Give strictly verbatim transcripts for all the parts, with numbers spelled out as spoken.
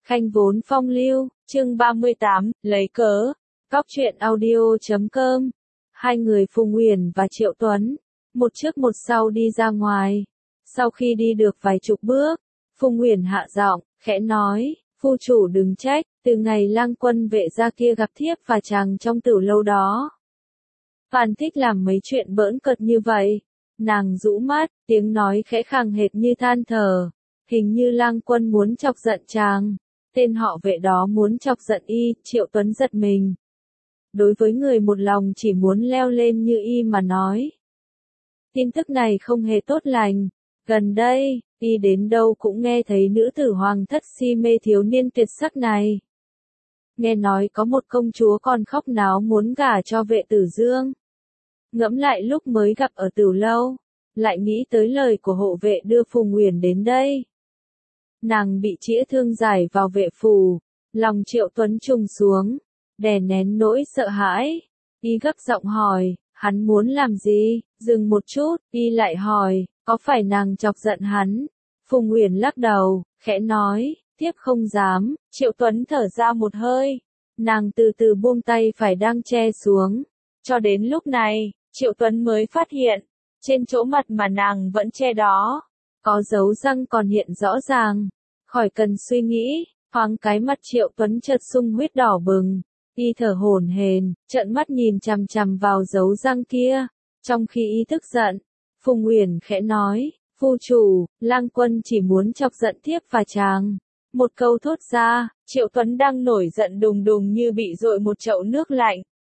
Khanh vốn phong lưu, chương ba mươi tám, lấy cớ. Cóc truyện audio chấm com. Hai người Phùng Uyển và Triệu Tuấn, một trước một sau đi ra ngoài. Sau khi đi được vài chục bước, Phùng Uyển hạ giọng, khẽ nói, phu chủ đừng trách, từ ngày Lang Quân vệ gia kia gặp thiếp và chàng trong tử lâu đó. Phàn thích làm mấy chuyện bỡn cợt như vậy. Nàng rũ mắt, tiếng nói khẽ khàng hệt như than thở. Hình như Lang Quân muốn chọc giận chàng. Tên họ vệ đó muốn chọc giận y, Triệu Tuấn giật mình. Đối với người một lòng chỉ muốn leo lên như y mà nói. Tin tức này không hề tốt lành. Gần đây, y đến đâu cũng nghe thấy nữ tử hoàng thất si mê thiếu niên tuyệt sắc này. Nghe nói có một công chúa còn khóc náo muốn gả cho vệ tử Dương. Ngẫm lại lúc mới gặp ở Tử Lâu, lại nghĩ tới lời của hộ vệ đưa Phùng Uyển đến đây. Nàng bị chĩa thương giải vào vệ phủ, lòng Triệu Tuấn trùng xuống, đè nén nỗi sợ hãi. Y gấp giọng hỏi, hắn muốn làm gì? Dừng một chút, y lại hỏi, có phải nàng chọc giận hắn? Phùng Uyển lắc đầu, khẽ nói, thiếp không dám. Triệu Tuấn thở ra một hơi, nàng từ từ buông tay phải đang che xuống. Cho đến lúc này, Triệu Tuấn mới phát hiện, trên chỗ mặt mà nàng vẫn che đó, có dấu răng còn hiện rõ ràng. Khỏi cần suy nghĩ, thoáng cái mặt Triệu Tuấn chợt sung huyết đỏ bừng, y thở hổn hển, trợn mắt nhìn chằm chằm vào dấu răng kia. Trong khi y tức giận, Phùng Uyển khẽ nói, phu chủ, Lang Quân chỉ muốn chọc giận thiếp và chàng. Một câu thốt ra, Triệu Tuấn đang nổi giận đùng đùng như bị dội một chậu nước lạnh.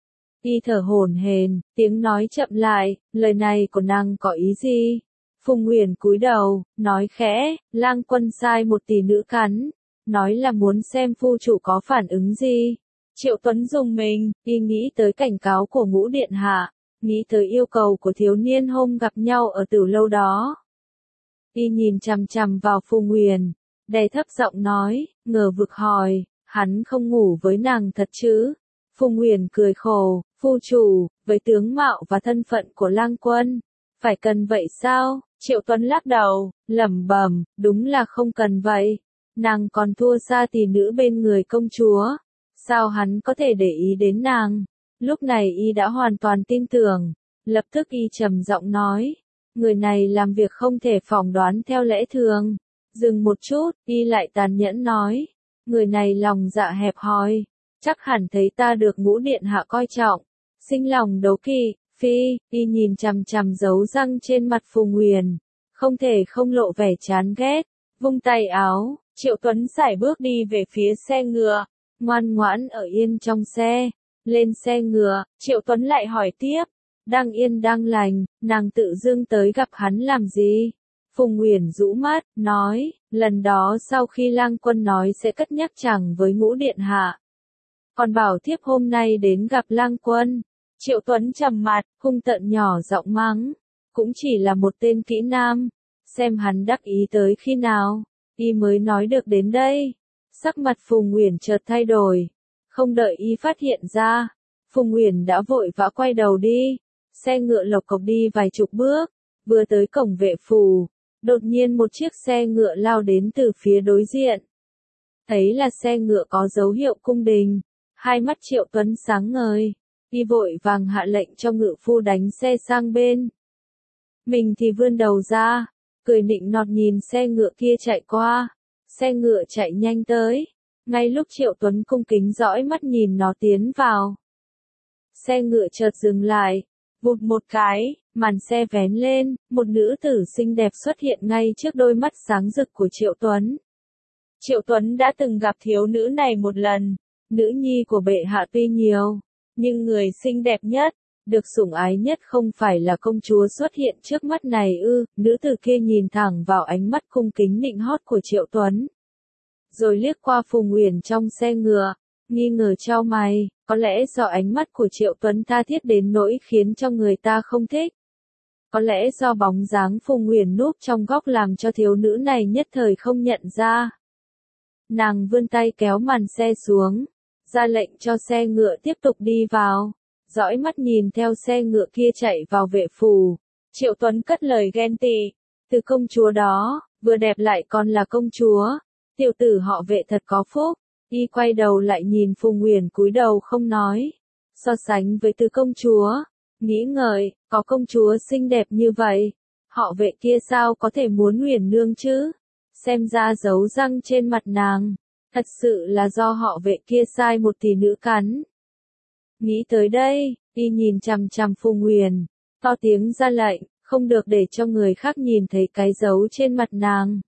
Y thở hổn hển, tiếng nói chậm lại, lời này của nàng có ý gì? Phùng Uyển cúi đầu, nói khẽ, Lang Quân sai một tỷ nữ cắn, nói là muốn xem phu chủ có phản ứng gì. Triệu Tuấn rùng mình, y nghĩ tới cảnh cáo của Ngũ Điện Hạ, nghĩ tới yêu cầu của thiếu niên hôm gặp nhau ở Tử Lâu đó. Y nhìn chằm chằm vào Phùng Uyển, đè thấp giọng nói, ngờ vực hỏi, hắn không ngủ với nàng thật chứ? Phùng Uyển cười khổ, phu chủ, với tướng mạo và thân phận của Lang Quân, phải cần vậy sao? Triệu Tuấn lắc đầu, lẩm bẩm, đúng là không cần vậy. Nàng còn thua xa tỷ nữ bên người công chúa. Sao hắn có thể để ý đến nàng? Lúc này y đã hoàn toàn tin tưởng. Lập tức y trầm giọng nói, người này làm việc không thể phỏng đoán theo lẽ thường. Dừng một chút, y lại tàn nhẫn nói, người này lòng dạ hẹp hòi, chắc hẳn thấy ta được Ngũ Điện Hạ coi trọng, sinh lòng đố kỵ. Phi, y nhìn chằm chằm dấu răng trên mặt Phùng Uyển, không thể không lộ vẻ chán ghét, vung tay áo, Triệu Tuấn sải bước đi về phía xe ngựa, ngoan ngoãn ở yên trong xe. Lên xe ngựa, Triệu Tuấn lại hỏi tiếp, đang yên đang lành, nàng tự dưng tới gặp hắn làm gì? Phùng Uyển rũ mắt, nói, lần đó sau khi Lang Quân nói sẽ cất nhắc chàng với Ngũ Điện Hạ, còn bảo thiếp hôm nay đến gặp Lang Quân. Triệu Tuấn trầm mặt, hung tợn nhỏ giọng mắng, cũng chỉ là một tên kỹ nam, xem hắn đắc ý tới khi nào, y mới nói được đến đây. Sắc mặt Phùng Uyển chợt thay đổi, không đợi y phát hiện ra, Phùng Uyển đã vội vã quay đầu đi. Xe ngựa lộc cộc đi vài chục bước, vừa tới cổng vệ phủ, đột nhiên một chiếc xe ngựa lao đến từ phía đối diện. Thấy là xe ngựa có dấu hiệu cung đình, hai mắt Triệu Tuấn sáng ngời. Y vội vàng hạ lệnh cho ngự phu đánh xe sang bên. Mình thì vươn đầu ra, cười nịnh nọt nhìn xe ngựa kia chạy qua. Xe ngựa chạy nhanh tới, ngay lúc Triệu Tuấn cung kính dõi mắt nhìn nó tiến vào. Xe ngựa chợt dừng lại, vụt một cái, màn xe vén lên, một nữ tử xinh đẹp xuất hiện ngay trước đôi mắt sáng rực của Triệu Tuấn. Triệu Tuấn đã từng gặp thiếu nữ này một lần, nữ nhi của bệ hạ tuy nhiều, nhưng người xinh đẹp nhất, được sủng ái nhất không phải là công chúa xuất hiện trước mắt này ư? Nữ tử kia nhìn thẳng vào ánh mắt cung kính nịnh hót của Triệu Tuấn, rồi liếc qua Phùng Uyển trong xe ngựa, nghi ngờ chau mày, có lẽ do ánh mắt của Triệu Tuấn tha thiết đến nỗi khiến cho người ta không thích. Có lẽ do bóng dáng Phùng Uyển núp trong góc làm cho thiếu nữ này nhất thời không nhận ra. Nàng vươn tay kéo màn xe xuống, ra lệnh cho xe ngựa tiếp tục đi vào, dõi mắt nhìn theo xe ngựa kia chạy vào vệ phủ. Triệu Tuấn cất lời ghen tị, từ công chúa đó, vừa đẹp lại còn là công chúa, tiểu tử họ Vệ thật có phúc. Y quay đầu lại nhìn Phùng Uyển cúi đầu không nói. So sánh với Tứ công chúa, nghĩ ngợi, có công chúa xinh đẹp như vậy, họ Vệ kia sao có thể muốn Uyển nương chứ? Xem ra dấu răng trên mặt nàng, thật sự là do họ Vệ kia sai một tỷ nữ cắn. Nghĩ tới đây, y nhìn chằm chằm Phùng Uyển, to tiếng ra lệnh, không được để cho người khác nhìn thấy cái dấu trên mặt nàng.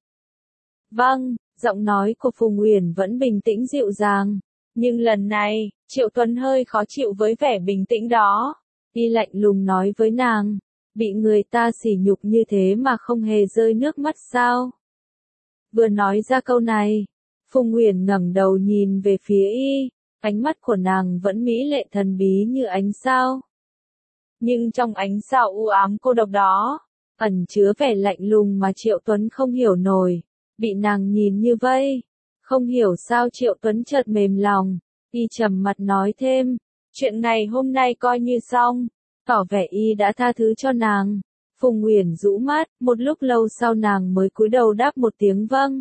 Vâng, giọng nói của Phùng Uyển vẫn bình tĩnh dịu dàng, nhưng lần này, Triệu Tuấn hơi khó chịu với vẻ bình tĩnh đó. Y lạnh lùng nói với nàng, bị người ta sỉ nhục như thế mà không hề rơi nước mắt sao? Vừa nói ra câu này, Phùng Uyển ngẩng đầu nhìn về phía y, ánh mắt của nàng vẫn mỹ lệ thần bí như ánh sao. Nhưng trong ánh sao u ám cô độc đó, ẩn chứa vẻ lạnh lùng mà Triệu Tuấn không hiểu nổi. Bị nàng nhìn như vây, không hiểu sao Triệu Tuấn chợt mềm lòng, y trầm mặt nói thêm, chuyện ngày hôm nay coi như xong, tỏ vẻ y đã tha thứ cho nàng. Phùng Uyển rũ mắt, một lúc lâu sau nàng mới cúi đầu đáp một tiếng vâng.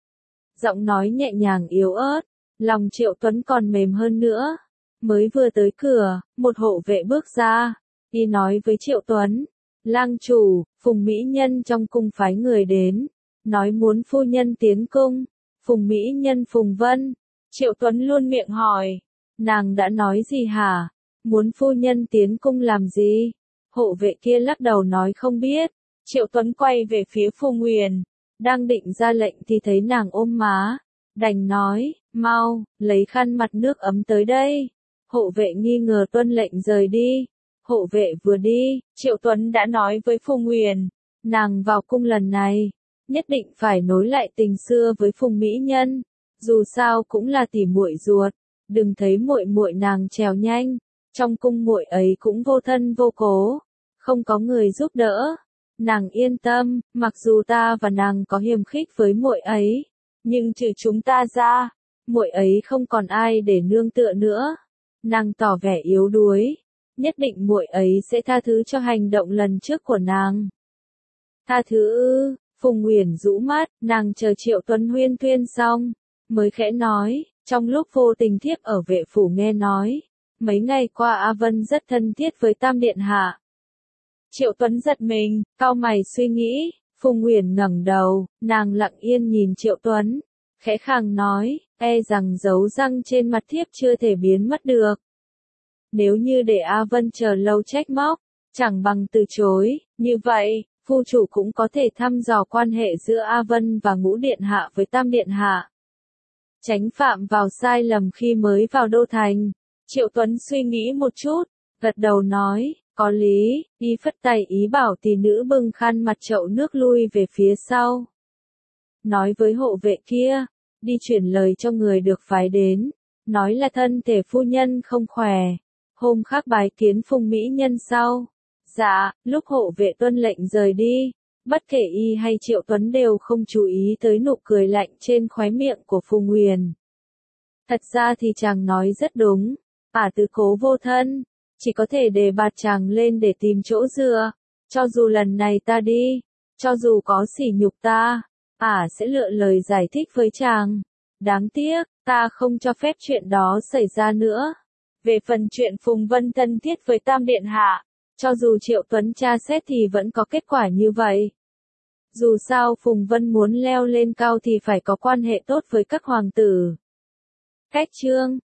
Giọng nói nhẹ nhàng yếu ớt, lòng Triệu Tuấn còn mềm hơn nữa. Mới vừa tới cửa, một hộ vệ bước ra, y nói với Triệu Tuấn, lang chủ, Phùng mỹ nhân trong cung phái người đến, nói muốn phu nhân tiến cung. Phùng mỹ nhân Phùng Vân. Triệu Tuấn luôn miệng hỏi, nàng đã nói gì hả? Muốn phu nhân tiến cung làm gì? Hộ vệ kia lắc đầu nói không biết. Triệu Tuấn quay về phía Phùng Uyển, đang định ra lệnh thì thấy nàng ôm má, đành nói, mau, lấy khăn mặt nước ấm tới đây. Hộ vệ nghi ngờ tuân lệnh rời đi. Hộ vệ vừa đi, Triệu Tuấn đã nói với Phùng Uyển, nàng vào cung lần này, nhất định phải nối lại tình xưa với Phùng mỹ nhân, dù sao cũng là tỉ muội ruột, đừng thấy muội muội nàng trèo nhanh, trong cung muội ấy cũng vô thân vô cố, không có người giúp đỡ. Nàng yên tâm, mặc dù ta và nàng có hiềm khích với muội ấy, nhưng trừ chúng ta ra, muội ấy không còn ai để nương tựa nữa. Nàng tỏ vẻ yếu đuối, nhất định muội ấy sẽ tha thứ cho hành động lần trước của nàng. Tha thứ ư? Phùng Uyển rũ mắt, nàng chờ Triệu Tuấn huyên thuyên xong, mới khẽ nói, trong lúc vô tình thiếp ở Vệ phủ nghe nói, mấy ngày qua A Vân rất thân thiết với Tam điện hạ. Triệu Tuấn giật mình, cau mày suy nghĩ. Phùng Uyển ngẩng đầu, nàng lặng yên nhìn Triệu Tuấn, khẽ khàng nói, e rằng dấu răng trên mặt thiếp chưa thể biến mất được. Nếu như để A Vân chờ lâu trách móc, chẳng bằng từ chối, như vậy, phu chủ cũng có thể thăm dò quan hệ giữa A Vân và Ngũ điện hạ với Tam điện hạ. Tránh phạm vào sai lầm khi mới vào đô thành. Triệu Tuấn suy nghĩ một chút, gật đầu nói, có lý, y phất tay ý bảo tỷ nữ bưng khăn mặt chậu nước lui về phía sau. Nói với hộ vệ kia, đi chuyển lời cho người được phái đến, nói là thân thể phu nhân không khỏe, hôm khác bái kiến Phùng mỹ nhân sau. Dạ, lúc hộ vệ tuân lệnh rời đi, bất kể y hay Triệu Tuấn đều không chú ý tới nụ cười lạnh trên khóe miệng của Phùng Uyển. Thật ra thì chàng nói rất đúng, ả tứ cố vô thân, chỉ có thể đề bạt chàng lên để tìm chỗ dựa, cho dù lần này ta đi, cho dù có sỉ nhục ta, ả sẽ lựa lời giải thích với chàng. Đáng tiếc, ta không cho phép chuyện đó xảy ra nữa. Về phần chuyện Phùng Vân thân thiết với Tam điện hạ, cho dù Triệu Tuấn tra xét thì vẫn có kết quả như vậy. Dù sao Phùng Vân muốn leo lên cao thì phải có quan hệ tốt với các hoàng tử. Cách chương